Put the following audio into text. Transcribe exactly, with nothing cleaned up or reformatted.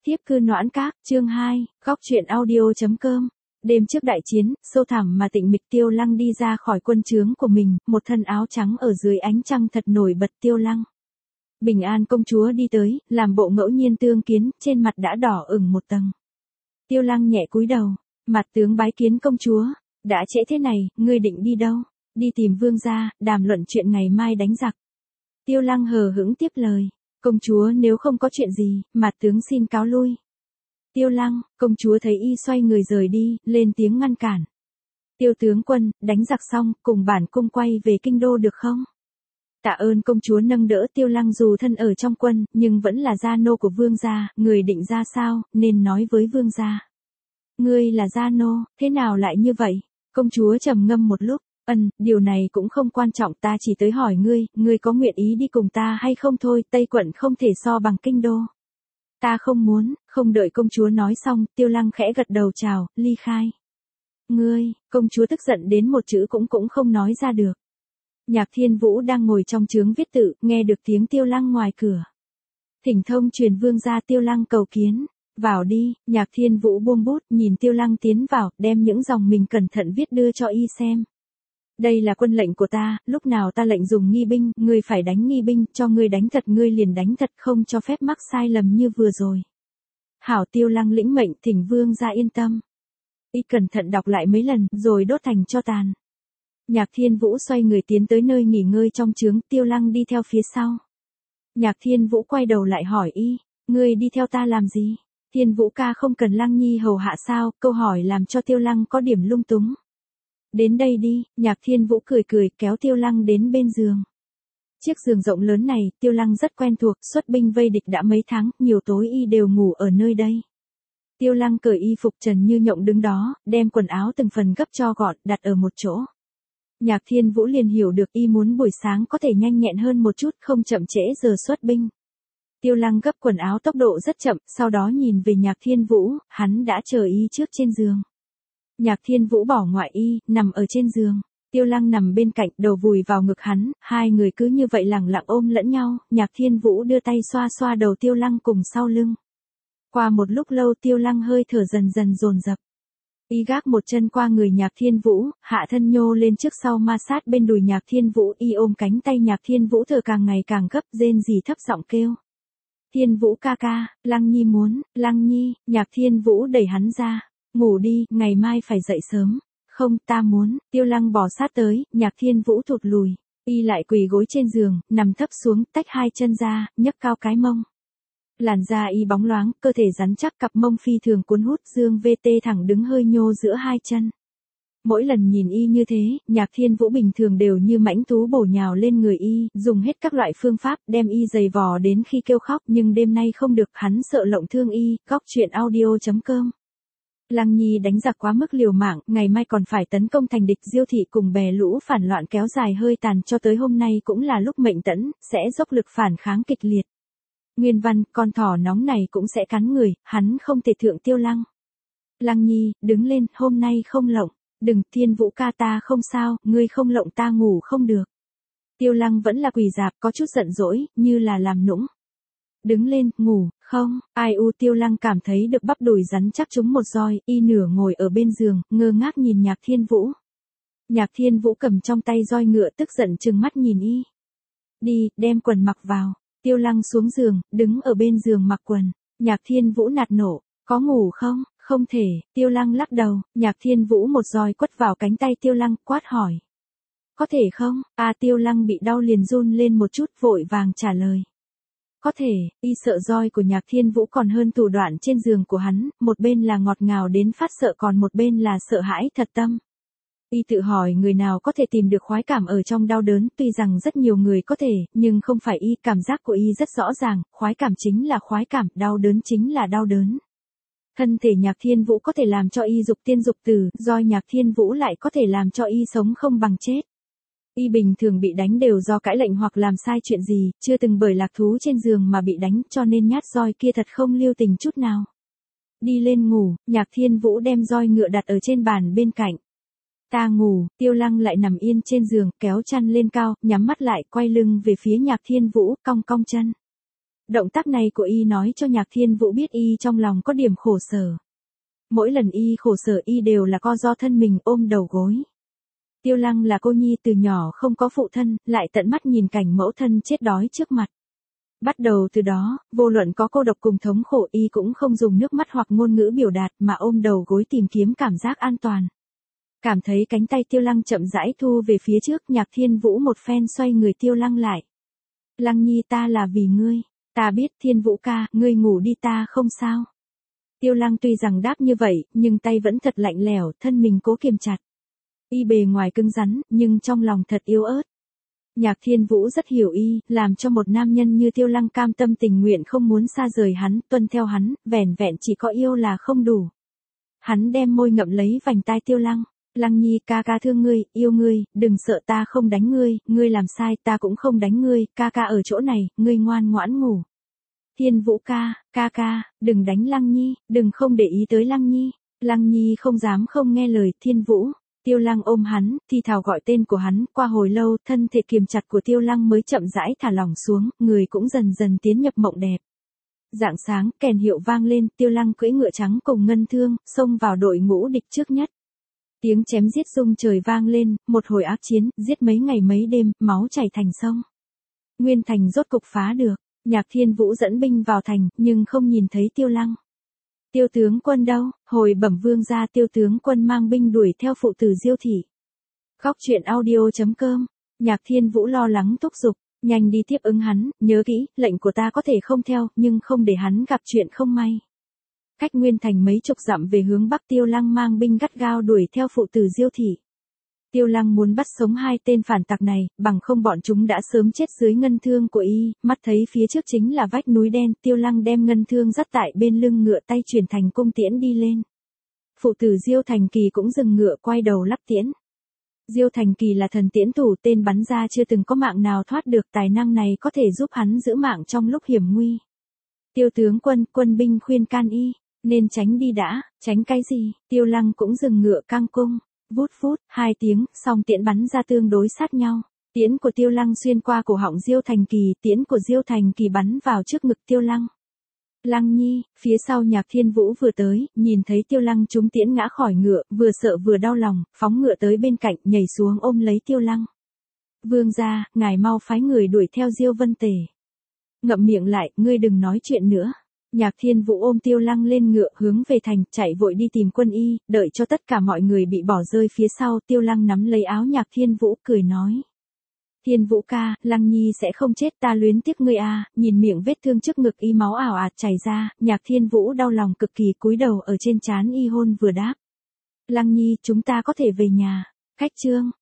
Thiếp cư noãn các, chương hai, góc truyện audio.com. Đêm trước đại chiến, sâu thẳm mà tịnh mịch, Tiêu Lăng đi ra khỏi quân trướng của mình, một thân áo trắng ở dưới ánh trăng thật nổi bật. Tiêu Lăng. Bình An công chúa đi tới, làm bộ ngẫu nhiên tương kiến, trên mặt đã đỏ ửng một tầng. Tiêu Lăng nhẹ cúi đầu, mặt tướng bái kiến công chúa. Đã trễ thế này, ngươi định đi đâu? Đi tìm vương gia, đàm luận chuyện ngày mai đánh giặc. Tiêu Lăng hờ hững tiếp lời. Công chúa nếu không có chuyện gì, mặt tướng xin cáo lui. Tiêu Lăng, công chúa thấy y xoay người rời đi, lên tiếng ngăn cản. Tiêu tướng quân, đánh giặc xong, cùng bản cung quay về kinh đô được không? Tạ ơn công chúa nâng đỡ. Tiêu Lăng dù thân ở trong quân, nhưng vẫn là gia nô của vương gia, người định ra sao, nên nói với vương gia. Ngươi là gia nô, thế nào lại như vậy? Công chúa trầm ngâm một lúc. Ân, điều này cũng không quan trọng, ta chỉ tới hỏi ngươi, ngươi có nguyện ý đi cùng ta hay không thôi, Tây quận không thể so bằng kinh đô. Ta không muốn. Không đợi công chúa nói xong, Tiêu Lăng khẽ gật đầu chào, ly khai. Ngươi, công chúa tức giận đến một chữ cũng cũng không nói ra được. Nhạc Thiên Vũ đang ngồi trong trướng viết tự, nghe được tiếng Tiêu Lăng ngoài cửa. Thỉnh thông truyền vương gia. Tiêu Lăng cầu kiến. Vào đi. Nhạc Thiên Vũ buông bút, nhìn Tiêu Lăng tiến vào, đem những dòng mình cẩn thận viết đưa cho y xem. Đây là quân lệnh của ta, lúc nào ta lệnh dùng nghi binh, ngươi phải đánh nghi binh, cho ngươi đánh thật ngươi liền đánh thật, không cho phép mắc sai lầm như vừa rồi. Hảo. Tiêu Lăng lĩnh mệnh, thỉnh vương gia yên tâm. Y cẩn thận đọc lại mấy lần, rồi đốt thành tro tàn. Nhạc Thiên Vũ xoay người tiến tới nơi nghỉ ngơi trong trướng, Tiêu Lăng đi theo phía sau. Nhạc Thiên Vũ quay đầu lại hỏi y, ngươi đi theo ta làm gì? Thiên Vũ ca không cần Lăng Nhi hầu hạ sao? Câu hỏi làm cho Tiêu Lăng có điểm lung túng. Đến đây đi. Nhạc Thiên Vũ cười cười, kéo Tiêu Lăng đến bên giường. Chiếc giường rộng lớn này, Tiêu Lăng rất quen thuộc, xuất binh vây địch đã mấy tháng, nhiều tối y đều ngủ ở nơi đây. Tiêu Lăng cởi y phục trần như nhộng đứng đó, đem quần áo từng phần gấp cho gọn, đặt ở một chỗ. Nhạc Thiên Vũ liền hiểu được y muốn buổi sáng có thể nhanh nhẹn hơn một chút, không chậm trễ giờ xuất binh. Tiêu Lăng gấp quần áo tốc độ rất chậm, sau đó nhìn về Nhạc Thiên Vũ, hắn đã chờ y trước trên giường. Nhạc Thiên Vũ bỏ ngoại y, nằm ở trên giường. Tiêu Lăng nằm bên cạnh, đầu vùi vào ngực hắn, hai người cứ như vậy lẳng lặng ôm lẫn nhau. Nhạc Thiên Vũ đưa tay xoa xoa đầu Tiêu Lăng cùng sau lưng. Qua một lúc lâu, Tiêu Lăng hơi thở dần dần dồn dập. Y gác một chân qua người Nhạc Thiên Vũ, hạ thân nhô lên trước sau ma sát bên đùi Nhạc Thiên Vũ, y ôm cánh tay Nhạc Thiên Vũ thở càng ngày càng gấp, rên rỉ thấp giọng kêu. Thiên Vũ ca ca, Lăng Nhi muốn, Lăng Nhi. Nhạc Thiên Vũ đẩy hắn ra. Ngủ đi, ngày mai phải dậy sớm. Không, ta muốn. Tiêu Lăng bò sát tới, Nhạc Thiên Vũ thụt lùi. Y lại quỳ gối trên giường, nằm thấp xuống, tách hai chân ra, nhấc cao cái mông. Làn da y bóng loáng, cơ thể rắn chắc, cặp mông phi thường cuốn hút, dương vê tê thẳng đứng hơi nhô giữa hai chân. Mỗi lần nhìn y như thế, Nhạc Thiên Vũ bình thường đều như mãnh thú bổ nhào lên người y, dùng hết các loại phương pháp, đem y giày vò đến khi kêu khóc, nhưng đêm nay không được, hắn sợ lộng thương y. Góc truyện audio.com. Lăng Nhi đánh giặc quá mức liều mạng, ngày mai còn phải tấn công thành địch. Diêu thị cùng bè lũ phản loạn kéo dài hơi tàn cho tới hôm nay cũng là lúc mệnh tẫn, sẽ dốc lực phản kháng kịch liệt. Nguyên văn, con thỏ nóng này cũng sẽ cắn người, hắn không thể thượng Tiêu Lăng. Lăng Nhi, đứng lên, hôm nay không lộng. Đừng, Thiên Vũ ca ta không sao, ngươi không lộng ta ngủ không được. Tiêu Lăng vẫn là quỳ dạp, có chút giận dỗi, như là làm nũng. Đứng lên, ngủ, không. Ai u. Tiêu Lăng cảm thấy được bắp đùi rắn chắc trúng một roi, y nửa ngồi ở bên giường, ngơ ngác nhìn Nhạc Thiên Vũ. Nhạc Thiên Vũ cầm trong tay roi ngựa, tức giận trừng mắt nhìn y. Đi, đem quần mặc vào. Tiêu Lăng xuống giường, đứng ở bên giường mặc quần. Nhạc Thiên Vũ nạt nổ, có ngủ không? Không thể. Tiêu Lăng lắc đầu. Nhạc Thiên Vũ một roi quất vào cánh tay Tiêu Lăng, quát hỏi. Có thể không? À. Tiêu Lăng bị đau liền run lên một chút, vội vàng trả lời. Có thể. Y sợ roi của Nhạc Thiên Vũ còn hơn thủ đoạn trên giường của hắn, một bên là ngọt ngào đến phát sợ, còn một bên là sợ hãi thật tâm. Y tự hỏi người nào có thể tìm được khoái cảm ở trong đau đớn, tuy rằng rất nhiều người có thể, nhưng không phải y. Cảm giác của y rất rõ ràng, khoái cảm chính là khoái cảm, đau đớn chính là đau đớn. Thân thể Nhạc Thiên Vũ có thể làm cho y dục tiên dục tử, roi Nhạc Thiên Vũ lại có thể làm cho y sống không bằng chết. Y bình thường bị đánh đều do cãi lệnh hoặc làm sai chuyện gì, chưa từng bởi lạc thú trên giường mà bị đánh, cho nên nhát roi kia thật không lưu tình chút nào. Đi lên ngủ. Nhạc Thiên Vũ đem roi ngựa đặt ở trên bàn bên cạnh. Ta ngủ. Tiêu Lăng lại nằm yên trên giường, kéo chăn lên cao, nhắm mắt lại, quay lưng về phía Nhạc Thiên Vũ, cong cong chân. Động tác này của y nói cho Nhạc Thiên Vũ biết y trong lòng có điểm khổ sở. Mỗi lần y khổ sở y đều là co do thân mình ôm đầu gối. Tiêu Lăng là cô nhi từ nhỏ không có phụ thân, lại tận mắt nhìn cảnh mẫu thân chết đói trước mặt. Bắt đầu từ đó, vô luận có cô độc cùng thống khổ y cũng không dùng nước mắt hoặc ngôn ngữ biểu đạt mà ôm đầu gối tìm kiếm cảm giác an toàn. Cảm thấy cánh tay Tiêu Lăng chậm rãi thu về phía trước, Nhạc Thiên Vũ một phen xoay người Tiêu Lăng lại. Lăng nhi ta là vì ngươi, ta biết Thiên Vũ ca, ngươi ngủ đi ta không sao. Tiêu Lăng tuy rằng đáp như vậy, nhưng tay vẫn thật lạnh lẽo, thân mình cố kiềm chặt. Y bề ngoài cứng rắn, nhưng trong lòng thật yếu ớt. Nhạc Thiên Vũ rất hiểu y, làm cho một nam nhân như Tiêu Lăng cam tâm tình nguyện không muốn xa rời hắn, tuân theo hắn, vẻn vẹn chỉ có yêu là không đủ. Hắn đem môi ngậm lấy vành tai Tiêu Lăng. Lăng nhi ca ca thương ngươi, yêu ngươi, đừng sợ ta không đánh ngươi, ngươi làm sai ta cũng không đánh ngươi, ca ca ở chỗ này, ngươi ngoan ngoãn ngủ. Thiên Vũ ca, ca ca, đừng đánh Lăng nhi, đừng không để ý tới Lăng nhi. Lăng nhi không dám không nghe lời Thiên Vũ. Tiêu Lăng ôm hắn, thì thào gọi tên của hắn, qua hồi lâu, thân thể kiềm chặt của Tiêu Lăng mới chậm rãi thả lỏng xuống, người cũng dần dần tiến nhập mộng đẹp. Rạng sáng, kèn hiệu vang lên, Tiêu Lăng cưỡi ngựa trắng cùng Ngân Thương, xông vào đội ngũ địch trước nhất. Tiếng chém giết rung trời vang lên, một hồi ác chiến, giết mấy ngày mấy đêm, máu chảy thành sông. Nguyên thành rốt cục phá được, Nhạc Thiên Vũ dẫn binh vào thành, nhưng không nhìn thấy Tiêu Lăng. Tiêu tướng quân đâu? Hồi bẩm vương gia, Tiêu tướng quân mang binh đuổi theo phụ tử Diêu thị. Khóc chuyện audio chấm com. Nhạc Thiên Vũ lo lắng thúc giục, nhanh đi tiếp ứng hắn, nhớ kỹ, lệnh của ta có thể không theo, nhưng không để hắn gặp chuyện không may. Cách Nguyên thành mấy chục dặm về hướng bắc, Tiêu Lăng mang binh gắt gao đuổi theo phụ tử Diêu thị. Tiêu Lăng muốn bắt sống hai tên phản tặc này, bằng không bọn chúng đã sớm chết dưới ngân thương của y, mắt thấy phía trước chính là vách núi đen, Tiêu Lăng đem ngân thương dắt tại bên lưng ngựa, tay chuyển thành cung tiễn đi lên. Phụ tử Diêu Thành Kỳ cũng dừng ngựa quay đầu lắp tiễn. Diêu Thành Kỳ là thần tiễn thủ, tên bắn ra chưa từng có mạng nào thoát được, tài năng này có thể giúp hắn giữ mạng trong lúc hiểm nguy. Tiêu tướng quân, quân binh khuyên can y, nên tránh đi đã. Tránh cái gì? Tiêu Lăng cũng dừng ngựa căng cung. Vút vút, hai tiếng, song tiễn bắn ra tương đối sát nhau. Tiễn của Tiêu Lăng xuyên qua cổ họng Diêu Thành Kỳ, tiễn của Diêu Thành Kỳ bắn vào trước ngực Tiêu Lăng. Lăng nhi, phía sau Nhạc Thiên Vũ vừa tới, nhìn thấy Tiêu Lăng trúng tiễn ngã khỏi ngựa, vừa sợ vừa đau lòng, phóng ngựa tới bên cạnh, nhảy xuống ôm lấy Tiêu Lăng. Vương gia, ngài mau phái người đuổi theo Diêu Vân Tề. Ngậm miệng lại, ngươi đừng nói chuyện nữa. Nhạc Thiên Vũ ôm Tiêu Lăng lên ngựa hướng về thành, chạy vội đi tìm quân y, đợi cho tất cả mọi người bị bỏ rơi phía sau, Tiêu Lăng nắm lấy áo Nhạc Thiên Vũ, cười nói. Thiên Vũ ca, Lăng nhi sẽ không chết, ta luyến tiếc ngươi à. Nhìn miệng vết thương trước ngực y máu ảo ạt chảy ra, Nhạc Thiên Vũ đau lòng cực kỳ, cúi đầu ở trên trán y hôn vừa đáp. Lăng nhi, chúng ta có thể về nhà. Khách trương,